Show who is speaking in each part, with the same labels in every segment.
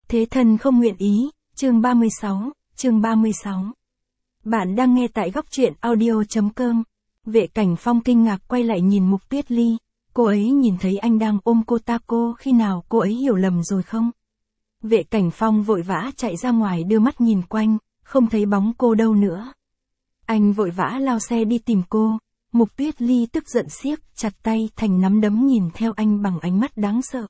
Speaker 1: Thế thân không nguyện ý, chương 36. Bạn đang nghe tại góc truyện audio.com. Vệ Cảnh Phong kinh ngạc quay lại nhìn Mục Tuyết Ly, cô ấy nhìn thấy anh đang ôm cô khi nào cô ấy hiểu lầm rồi không? Vệ Cảnh Phong vội vã chạy ra ngoài đưa mắt nhìn quanh, không thấy bóng cô đâu nữa. Anh vội vã lao xe đi tìm cô, Mục Tuyết Ly tức giận siết chặt tay thành nắm đấm nhìn theo anh bằng ánh mắt đáng sợ.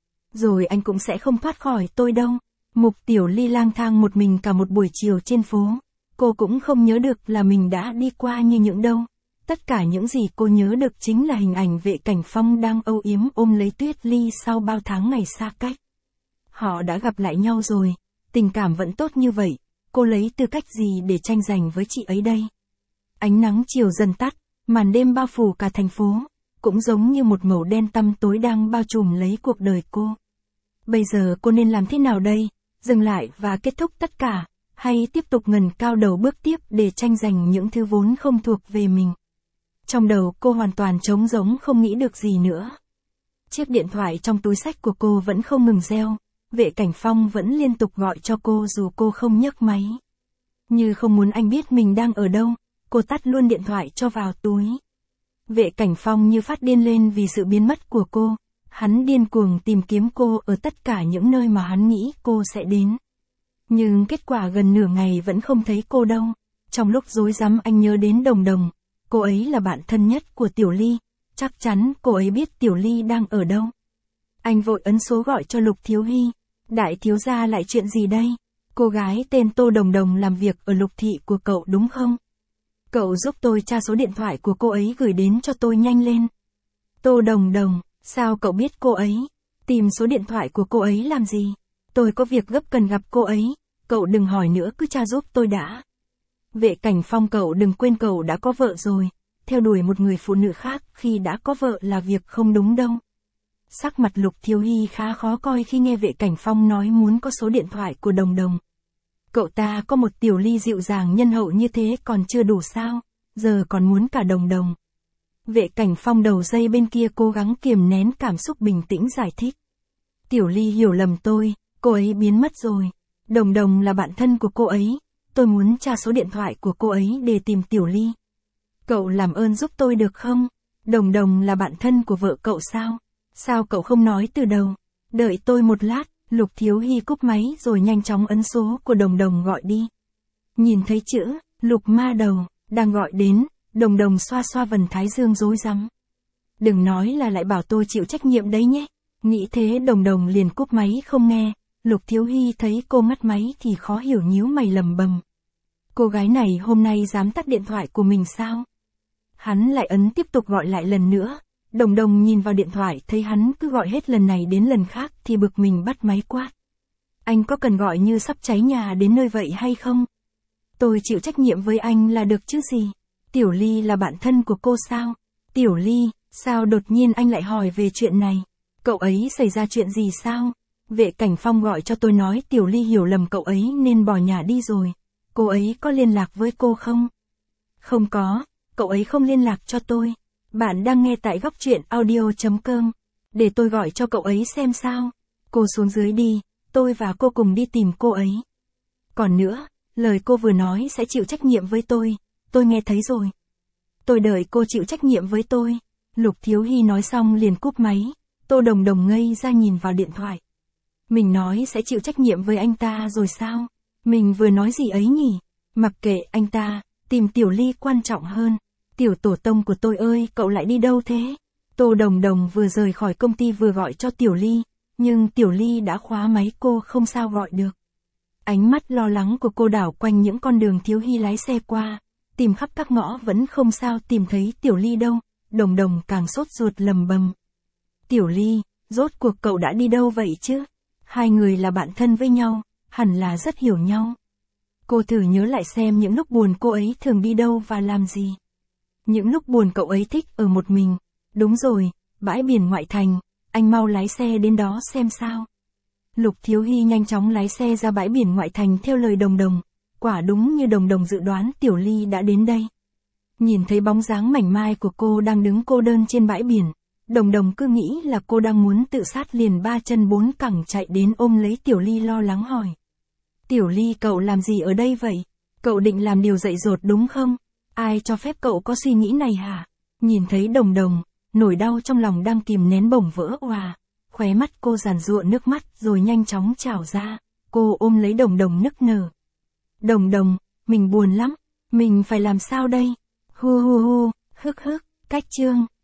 Speaker 1: Rồi anh cũng sẽ không thoát khỏi tôi đâu. Mục Tiểu Ly lang thang một mình cả một buổi chiều trên phố. Cô cũng không nhớ được là mình đã đi qua như những đâu. Tất cả những gì cô nhớ được chính là hình ảnh Vệ Cảnh Phong đang âu yếm ôm lấy Tuyết Ly sau bao tháng ngày xa cách. Họ đã gặp lại nhau rồi, tình cảm vẫn tốt như vậy, cô lấy tư cách gì để tranh giành với chị ấy đây? Ánh nắng chiều dần tắt, màn đêm bao phủ cả thành phố, cũng giống như một màu đen tăm tối đang bao trùm lấy cuộc đời cô. Bây giờ cô nên làm thế nào đây? Dừng lại và kết thúc tất cả, hay tiếp tục ngẩng cao đầu bước tiếp để tranh giành những thứ vốn không thuộc về mình? Trong đầu cô hoàn toàn trống rỗng không nghĩ được gì nữa. Chiếc điện thoại trong túi xách của cô vẫn không ngừng reo, Vệ Cảnh Phong vẫn liên tục gọi cho cô dù cô không nhấc máy. Như không muốn anh biết mình đang ở đâu, cô tắt luôn điện thoại cho vào túi. Vệ Cảnh Phong như phát điên lên vì sự biến mất của cô. Hắn điên cuồng tìm kiếm cô ở tất cả những nơi mà hắn nghĩ cô sẽ đến. Nhưng kết quả gần nửa ngày vẫn không thấy cô đâu. Trong lúc rối rắm anh nhớ đến Đồng Đồng. Cô ấy là bạn thân nhất của Tiểu Ly. Chắc chắn cô ấy biết Tiểu Ly đang ở đâu. Anh vội ấn số gọi cho Lục Thiếu Hy. Đại thiếu gia lại chuyện gì đây? Cô gái tên Tô Đồng Đồng làm việc ở Lục thị của cậu đúng không? Cậu giúp tôi tra số điện thoại của cô ấy gửi đến cho tôi nhanh lên. Tô Đồng Đồng, sao cậu biết cô ấy? Tìm số điện thoại của cô ấy làm gì? Tôi có việc gấp cần gặp cô ấy, cậu đừng hỏi nữa cứ tra giúp tôi đã. Vệ Cảnh Phong, cậu đừng quên cậu đã có vợ rồi, theo đuổi một người phụ nữ khác khi đã có vợ là việc không đúng đâu. Sắc mặt Lục Thiếu Hy khá khó coi khi nghe Vệ Cảnh Phong nói muốn có số điện thoại của Đồng Đồng. Cậu ta có một Tiểu Ly dịu dàng nhân hậu như thế còn chưa đủ sao, giờ còn muốn cả Đồng Đồng. Vệ Cảnh Phong đầu dây bên kia cố gắng kiềm nén cảm xúc bình tĩnh giải thích. Tiểu Ly hiểu lầm tôi, cô ấy biến mất rồi. Đồng Đồng là bạn thân của cô ấy, tôi muốn tra số điện thoại của cô ấy để tìm Tiểu Ly. Cậu làm ơn giúp tôi được không? Đồng Đồng là bạn thân của vợ cậu sao? Sao cậu không nói từ đầu? Đợi tôi một lát. Lục Thiếu Hy cúp máy rồi nhanh chóng ấn số của Đồng Đồng gọi đi. Nhìn thấy chữ Lục Ma Đầu đang gọi đến, Đồng Đồng xoa xoa vành thái dương rối rắm. Đừng nói là lại bảo tôi chịu trách nhiệm đấy nhé. Nghĩ thế Đồng Đồng liền cúp máy không nghe. Lục Thiếu Hy thấy cô ngắt máy thì khó hiểu nhíu mày lầm bầm. Cô gái này hôm nay dám tắt điện thoại của mình sao? Hắn lại ấn tiếp tục gọi lại lần nữa. Đồng Đồng nhìn vào điện thoại thấy hắn cứ gọi hết lần này đến lần khác thì bực mình bắt máy quát. Anh có cần gọi như sắp cháy nhà đến nơi vậy hay không? Tôi chịu trách nhiệm với anh là được chứ gì? Tiểu Ly là bạn thân của cô sao? Tiểu Ly, sao đột nhiên anh lại hỏi về chuyện này? Cậu ấy xảy ra chuyện gì sao? Vệ Cảnh Phong gọi cho tôi nói Tiểu Ly hiểu lầm cậu ấy nên bỏ nhà đi rồi. Cô ấy có liên lạc với cô không? Không có, cậu ấy không liên lạc cho tôi. Bạn đang nghe tại góc truyện audio.com. Để tôi gọi cho cậu ấy xem sao. Cô xuống dưới đi, tôi và cô cùng đi tìm cô ấy. Còn nữa, lời cô vừa nói sẽ chịu trách nhiệm với tôi nghe thấy rồi. Tôi đợi cô chịu trách nhiệm với tôi. Lục Thiếu Hy nói xong liền cúp máy. Tô Đồng Đồng ngây ra nhìn vào điện thoại. Mình nói sẽ chịu trách nhiệm với anh ta rồi sao? Mình vừa nói gì ấy nhỉ? Mặc kệ anh ta, tìm Tiểu Ly quan trọng hơn. Tiểu tổ tông của tôi ơi, cậu lại đi đâu thế? Tô Đồng Đồng vừa rời khỏi công ty vừa gọi cho Tiểu Ly, nhưng Tiểu Ly đã khóa máy, cô không sao gọi được. Ánh mắt lo lắng của cô đảo quanh những con đường Thiếu Hy lái xe qua, tìm khắp các ngõ vẫn không sao tìm thấy Tiểu Ly đâu. Đồng Đồng càng sốt ruột lầm bầm. Tiểu Ly, rốt cuộc cậu đã đi đâu vậy chứ? Hai người là bạn thân với nhau, hẳn là rất hiểu nhau. Cô thử nhớ lại xem những lúc buồn cô ấy thường đi đâu và làm gì. Những lúc buồn cậu ấy thích ở một mình. Đúng rồi, bãi biển ngoại thành, anh mau lái xe đến đó xem sao. Lục Thiếu Hy nhanh chóng lái xe ra bãi biển ngoại thành theo lời Đồng Đồng. Quả đúng như Đồng Đồng dự đoán, Tiểu Ly đã đến đây. Nhìn thấy bóng dáng mảnh mai của cô đang đứng cô đơn trên bãi biển, Đồng Đồng cứ nghĩ là cô đang muốn tự sát liền ba chân bốn cẳng chạy đến ôm lấy Tiểu Ly lo lắng hỏi. Tiểu Ly cậu làm gì ở đây vậy? Cậu định làm điều dại dột đúng không? Ai cho phép cậu có suy nghĩ này hả? Nhìn thấy Đồng Đồng, nỗi đau trong lòng đang kìm nén bỗng vỡ òa. Khóe mắt cô giàn giụa nước mắt rồi nhanh chóng trào ra. Cô ôm lấy Đồng Đồng nức nở. Đồng Đồng, mình buồn lắm. Mình phải làm sao đây? Hu hu hu, hức hức, cách chương.